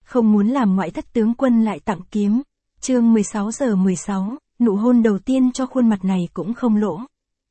Không muốn làm ngoại thất tướng quân lại tặng kiếm. Chương 16:16, nụ hôn đầu tiên cho khuôn mặt này cũng không lỗ.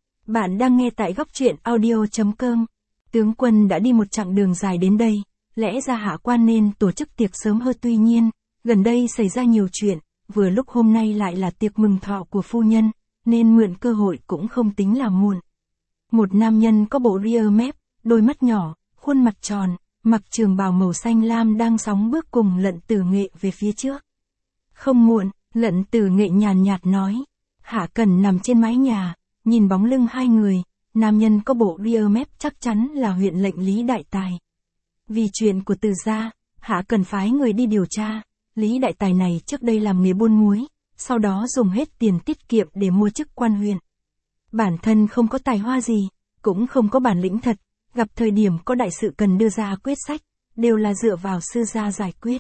Bạn đang nghe tại góc truyện audio.com. Tướng quân đã đi một chặng đường dài đến đây, lẽ ra hạ quan nên tổ chức tiệc sớm hơn, tuy nhiên, gần đây xảy ra nhiều chuyện, vừa lúc hôm nay lại là tiệc mừng thọ của phu nhân, nên mượn cơ hội cũng không tính là muộn. Một nam nhân có bộ ria mép, đôi mắt nhỏ, khuôn mặt tròn, mặc trường bào màu xanh lam đang sóng bước cùng Lận Tử Nghệ về phía trước. Không muộn, Lận Tử Nghệ nhàn nhạt nói. Hạ Cần nằm trên mái nhà, nhìn bóng lưng hai người, nam nhân có bộ ria mép chắc chắn là huyện lệnh Lý Đại Tài. Vì chuyện của Từ gia, Hạ Cần phái người đi điều tra, Lý Đại Tài này trước đây làm nghề buôn muối, sau đó dùng hết tiền tiết kiệm để mua chức quan huyện. Bản thân không có tài hoa gì, cũng không có bản lĩnh thật, gặp thời điểm có đại sự cần đưa ra quyết sách, đều là dựa vào sư gia giải quyết.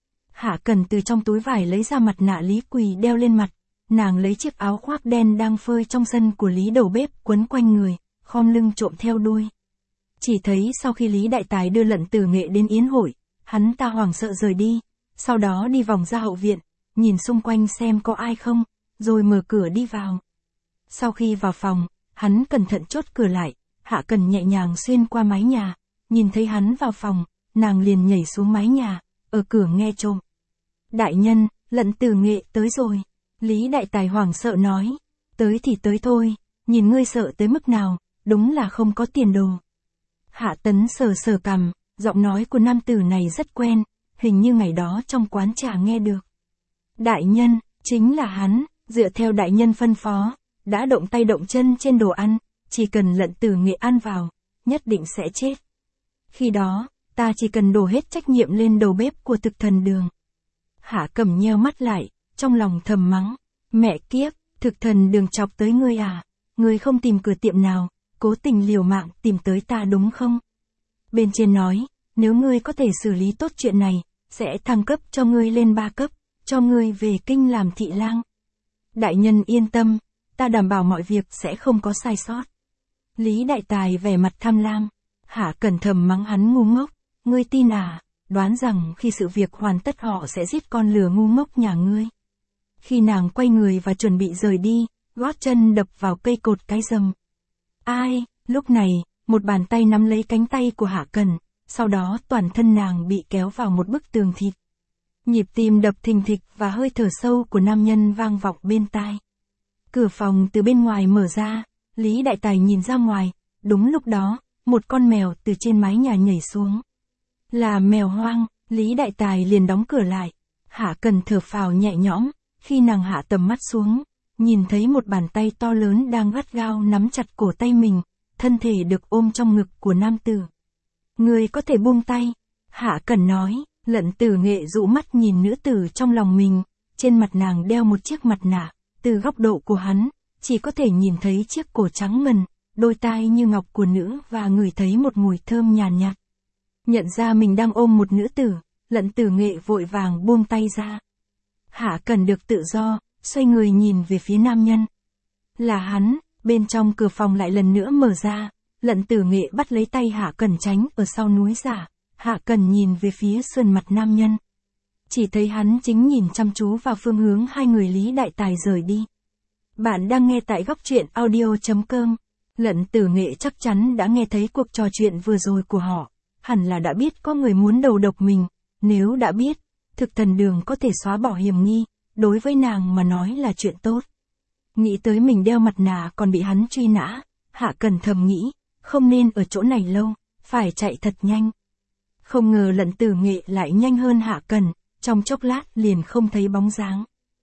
Hạ Cần từ trong túi vải lấy ra mặt nạ Lý Quỳ đeo lên mặt, nàng lấy chiếc áo khoác đen đang phơi trong sân của Lý đầu bếp quấn quanh người, khom lưng trộm theo đuôi. Chỉ thấy sau khi Lý Đại Tài đưa Lận Tử Nghệ đến yến hội, hắn ta hoảng sợ rời đi, sau đó đi vòng ra hậu viện, nhìn xung quanh xem có ai không, rồi mở cửa đi vào. Sau khi vào phòng, hắn cẩn thận chốt cửa lại, Hạ Cần nhẹ nhàng xuyên qua mái nhà, nhìn thấy hắn vào phòng, nàng liền nhảy xuống mái nhà, ở cửa nghe trộm. Đại nhân, Lận Tử Nghệ tới rồi. Lý Đại Tài hoảng sợ nói, tới thì tới thôi, nhìn ngươi sợ tới mức nào, đúng là không có tiền đồ. Hạ Tấn sờ sờ cằm, giọng nói của nam tử này rất quen, hình như ngày đó trong quán trà nghe được. Đại nhân, chính là hắn, dựa theo đại nhân phân phó, đã động tay động chân trên đồ ăn, chỉ cần Lận Tử Nghệ ăn vào, nhất định sẽ chết. Khi đó, ta chỉ cần đổ hết trách nhiệm lên đầu bếp của Thực Thần Đường. Hạ Cẩm nheo mắt lại, trong lòng thầm mắng, mẹ kiếp, Thực Thần Đường chọc tới ngươi à, ngươi không tìm cửa tiệm nào, cố tình liều mạng tìm tới ta đúng không? Bên trên nói, nếu ngươi có thể xử lý tốt chuyện này, sẽ thăng cấp cho ngươi lên 3 cấp, cho ngươi về kinh làm thị lang. Đại nhân yên tâm, ta đảm bảo mọi việc sẽ không có sai sót. Lý Đại Tài vẻ mặt tham lam, Hạ Cẩn thầm mắng hắn ngu ngốc, ngươi tin à, đoán rằng khi sự việc hoàn tất họ sẽ giết con lừa ngu ngốc nhà ngươi. Khi nàng quay người và chuẩn bị rời đi, gót chân đập vào cây cột cái rầm. Ai, lúc này, một bàn tay nắm lấy cánh tay của Hạ Cần, sau đó toàn thân nàng bị kéo vào một bức tường thịt. Nhịp tim đập thình thịch và hơi thở sâu của nam nhân vang vọng bên tai. Cửa phòng từ bên ngoài mở ra, Lý Đại Tài nhìn ra ngoài, đúng lúc đó, một con mèo từ trên mái nhà nhảy xuống. Là mèo hoang, Lý Đại Tài liền đóng cửa lại. Hạ Cần thở phào nhẹ nhõm, khi nàng hạ tầm mắt xuống, nhìn thấy một bàn tay to lớn đang gắt gao nắm chặt cổ tay mình, thân thể được ôm trong ngực của nam tử. Ngươi có thể buông tay, Hạ Cần nói. Lận Tử Nghệ dụ mắt nhìn nữ tử trong lòng mình, trên mặt nàng đeo một chiếc mặt nạ, từ góc độ của hắn, chỉ có thể nhìn thấy chiếc cổ trắng ngần, đôi tai như ngọc của nữ và ngửi thấy một mùi thơm nhàn nhạt. Nhận ra mình đang ôm một nữ tử, Lận Tử Nghệ vội vàng buông tay ra. Hạ Cần được tự do, xoay người nhìn về phía nam nhân. Là hắn, bên trong cửa phòng lại lần nữa mở ra, Lận Tử Nghệ bắt lấy tay Hạ Cần tránh ở sau núi giả. Hạ Cần nhìn về phía sườn mặt nam nhân. Chỉ thấy hắn chính nhìn chăm chú vào phương hướng hai người Lý Đại Tài rời đi. Bạn đang nghe tại góc truyện audio.com. Lận Tử Nghệ chắc chắn đã nghe thấy cuộc trò chuyện vừa rồi của họ. Hẳn là đã biết có người muốn đầu độc mình. Nếu đã biết, Thực Thần Đường có thể xóa bỏ hiểm nghi, đối với nàng mà nói là chuyện tốt. Nghĩ tới mình đeo mặt nạ còn bị hắn truy nã, Hạ Cần thầm nghĩ, không nên ở chỗ này lâu, phải chạy thật nhanh. Không ngờ Lận Tử Nghệ lại nhanh hơn Hạ Cần, trong chốc lát liền không thấy bóng dáng.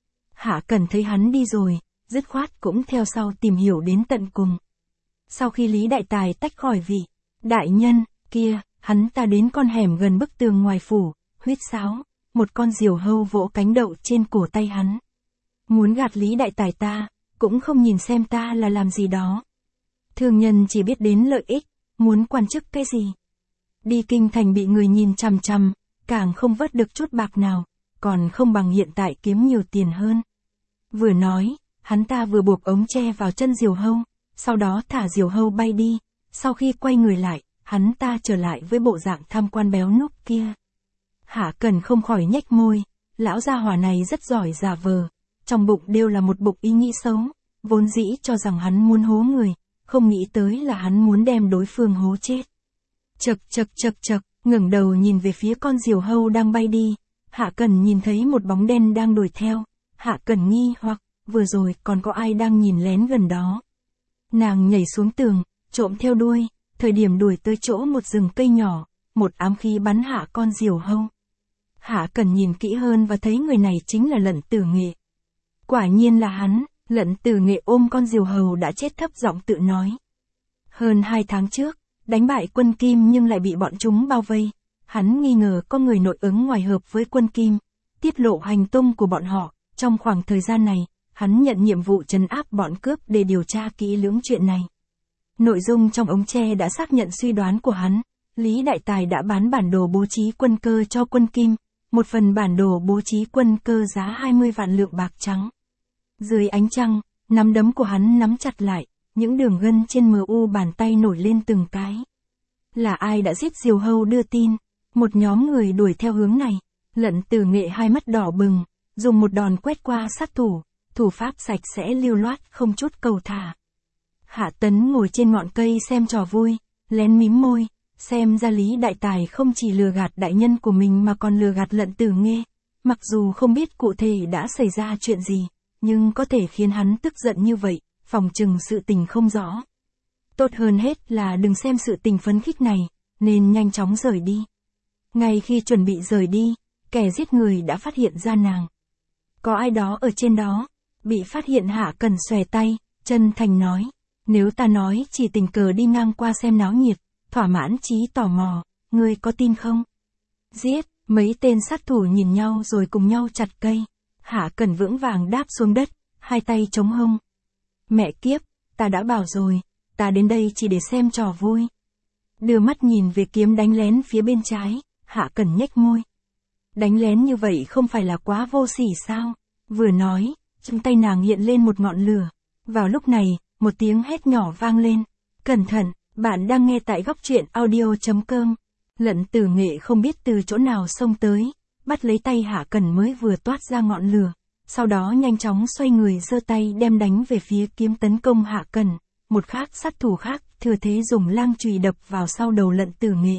Hạ Cần thấy hắn đi rồi, dứt khoát cũng theo sau tìm hiểu đến tận cùng. Sau khi Lý Đại Tài tách khỏi vị đại nhân kia, hắn ta đến con hẻm gần bức tường ngoài phủ, huýt sáo, một con diều hâu vỗ cánh đậu trên cổ tay hắn. Muốn gạt Lý Đại Tài ta, cũng không nhìn xem ta là làm gì đó. Thương nhân chỉ biết đến lợi ích, muốn quan chức cái gì. Đi kinh thành bị người nhìn chằm chằm, càng không vớt được chút bạc nào, còn không bằng hiện tại kiếm nhiều tiền hơn. Vừa nói, hắn ta vừa buộc ống tre vào chân diều hâu, sau đó thả diều hâu bay đi, sau khi quay người lại, hắn ta trở lại với bộ dạng tham quan béo núc kia. Hạ Cần không khỏi nhếch môi, lão gia hỏa này rất giỏi giả vờ, trong bụng đều là một bụng ý nghĩ xấu, vốn dĩ cho rằng hắn muốn hố người, không nghĩ tới là hắn muốn đem đối phương hố chết. Chậc, ngẩng đầu nhìn về phía con diều hâu đang bay đi, Hạ Cần nhìn thấy một bóng đen đang đuổi theo, Hạ Cần nghi hoặc, vừa rồi còn có ai đang nhìn lén gần đó. Nàng nhảy xuống tường, trộm theo đuôi, thời điểm đuổi tới chỗ một rừng cây nhỏ, một ám khí bắn hạ con diều hâu. Hạ Cần nhìn kỹ hơn và thấy người này chính là Lận Tử Nghệ. Quả nhiên là hắn, Lận Tử Nghệ ôm con diều hầu đã chết thấp giọng tự nói. Hơn 2 tháng trước, đánh bại quân Kim nhưng lại bị bọn chúng bao vây. Hắn nghi ngờ có người nội ứng ngoài hợp với quân Kim, tiết lộ hành tung của bọn họ. Trong khoảng thời gian này, hắn nhận nhiệm vụ trấn áp bọn cướp để điều tra kỹ lưỡng chuyện này. Nội dung trong ống tre đã xác nhận suy đoán của hắn. Lý Đại Tài đã bán bản đồ bố trí quân cơ cho quân Kim, một phần bản đồ bố trí quân cơ giá 20 vạn lượng bạc trắng. Dưới ánh trăng, nắm đấm của hắn nắm chặt lại, những đường gân trên mu bàn tay nổi lên từng cái. Là ai đã giết diều hâu đưa tin? Một nhóm người đuổi theo hướng này. Lận Tử Nghệ hai mắt đỏ bừng, dùng một đòn quét qua sát thủ, thủ pháp sạch sẽ lưu loát không chút cầu thả. Hạ Tấn ngồi trên ngọn cây xem trò vui, lén mím môi, xem ra Lý Đại Tài không chỉ lừa gạt đại nhân của mình mà còn lừa gạt Lận Tử Nghệ. Mặc dù không biết cụ thể đã xảy ra chuyện gì, nhưng có thể khiến hắn tức giận như vậy, phòng chừng sự tình không rõ. Tốt hơn hết là đừng xem sự tình phấn khích này, nên nhanh chóng rời đi. Ngay khi chuẩn bị rời đi, kẻ giết người đã phát hiện ra nàng. Có ai đó ở trên đó, bị phát hiện Hạ Cần xòe tay, chân thành nói, nếu ta nói chỉ tình cờ đi ngang qua xem náo nhiệt, thỏa mãn trí tò mò, ngươi có tin không? Giết, mấy tên sát thủ nhìn nhau rồi cùng nhau chặt cây. Hạ Cần vững vàng đáp xuống đất, hai tay chống hông. Mẹ kiếp, ta đã bảo rồi, ta đến đây chỉ để xem trò vui. Đưa mắt nhìn về kiếm đánh lén phía bên trái, Hạ Cần nhếch môi. Đánh lén như vậy không phải là quá vô sỉ sao? Vừa nói, trong tay nàng hiện lên một ngọn lửa. Vào lúc này, một tiếng hét nhỏ vang lên. Cẩn thận, bạn đang nghe tại góc truyện audio.com. Lận Tử Nghệ không biết từ chỗ nào xông tới, bắt lấy tay Hạ Cần mới vừa toát ra ngọn lửa. Sau đó nhanh chóng xoay người giơ tay đem đánh về phía kiếm tấn công Hạ Cần. Một khác sát thủ khác thừa thế dùng lang chùy đập vào sau đầu Lận Tử Nghệ.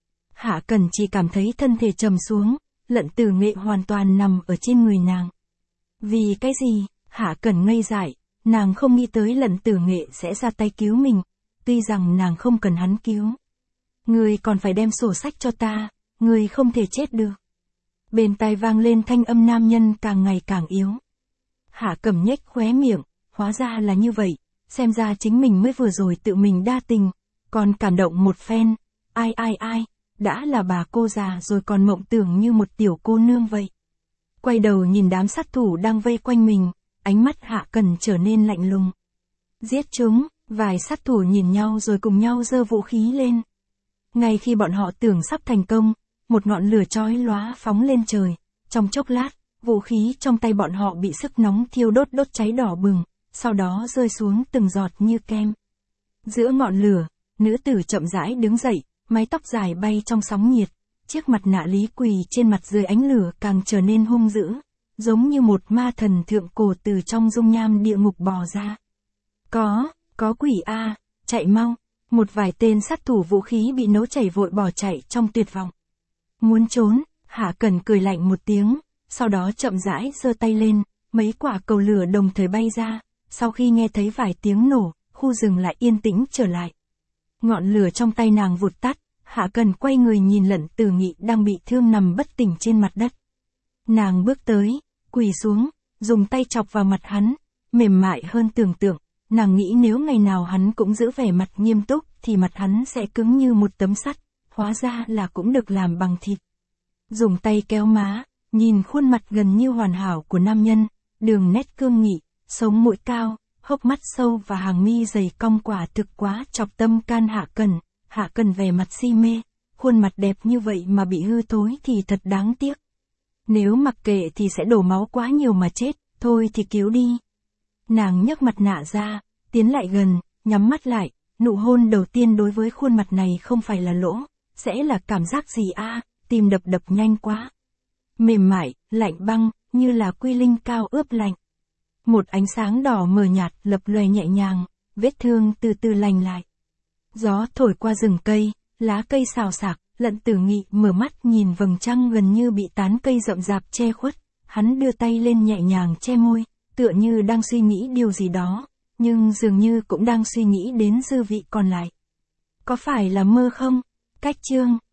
Hạ Cần chỉ cảm thấy thân thể trầm xuống, Lận Tử Nghệ hoàn toàn nằm ở trên người nàng. Vì cái gì? Hạ Cần ngây dại, nàng không nghĩ tới Lận Tử Nghệ sẽ ra tay cứu mình, tuy rằng nàng không cần hắn cứu. Ngươi còn phải đem sổ sách cho ta, ngươi không thể chết được. Bên tai vang lên thanh âm nam nhân càng ngày càng yếu. Hạ Cẩm nhếch khóe miệng, hóa ra là như vậy, xem ra chính mình mới vừa rồi tự mình đa tình, còn cảm động một phen, ai, đã là bà cô già rồi còn mộng tưởng như một tiểu cô nương vậy. Quay đầu nhìn đám sát thủ đang vây quanh mình, ánh mắt Hạ Cần trở nên lạnh lùng. Giết chúng, vài sát thủ nhìn nhau rồi cùng nhau giơ vũ khí lên. Ngay khi bọn họ tưởng sắp thành công, một ngọn lửa chói lóa phóng lên trời, trong chốc lát, vũ khí trong tay bọn họ bị sức nóng thiêu đốt cháy đỏ bừng, sau đó rơi xuống từng giọt như kem. Giữa ngọn lửa, nữ tử chậm rãi đứng dậy, mái tóc dài bay trong sóng nhiệt, chiếc mặt nạ Lý Quỳ trên mặt dưới ánh lửa càng trở nên hung dữ, giống như một ma thần thượng cổ từ trong dung nham địa ngục bò ra. Có quỷ a, chạy mau, một vài tên sát thủ vũ khí bị nấu chảy vội bỏ chạy trong tuyệt vọng. Muốn trốn, Hạ Cần cười lạnh một tiếng, sau đó chậm rãi giơ tay lên, mấy quả cầu lửa đồng thời bay ra, sau khi nghe thấy vài tiếng nổ, khu rừng lại yên tĩnh trở lại. Ngọn lửa trong tay nàng vụt tắt, Hạ Cần quay người nhìn Lận Tử Nghị đang bị thương nằm bất tỉnh trên mặt đất. Nàng bước tới, quỳ xuống, dùng tay chọc vào mặt hắn, mềm mại hơn tưởng tượng, nàng nghĩ nếu ngày nào hắn cũng giữ vẻ mặt nghiêm túc thì mặt hắn sẽ cứng như một tấm sắt, hóa ra là cũng được làm bằng thịt. Dùng tay kéo má, nhìn khuôn mặt gần như hoàn hảo của nam nhân, đường nét cương nghị, sống mũi cao, hốc mắt sâu và hàng mi dày cong quả thực quá chọc tâm can Hạ Cần. Hạ Cần vẻ mặt si mê, khuôn mặt đẹp như vậy mà bị hư thối thì thật đáng tiếc. Nếu mặc kệ thì sẽ đổ máu quá nhiều mà chết, thôi thì cứu đi. Nàng nhấc mặt nạ ra, tiến lại gần, nhắm mắt lại, nụ hôn đầu tiên đối với khuôn mặt này không phải là lỗ, sẽ là cảm giác gì a? tim đập đập nhanh quá. Mềm mại, lạnh băng, như là quy linh cao ướp lạnh. Một ánh sáng đỏ mờ nhạt lập lòe nhẹ nhàng, vết thương từ từ lành lại. Gió thổi qua rừng cây, lá cây xào xạc, Lận Tử Nghị mở mắt nhìn vầng trăng gần như bị tán cây rậm rạp che khuất, hắn đưa tay lên nhẹ nhàng che môi, tựa như đang suy nghĩ điều gì đó, nhưng dường như cũng đang suy nghĩ đến dư vị còn lại. Có phải là mơ không? Cách chương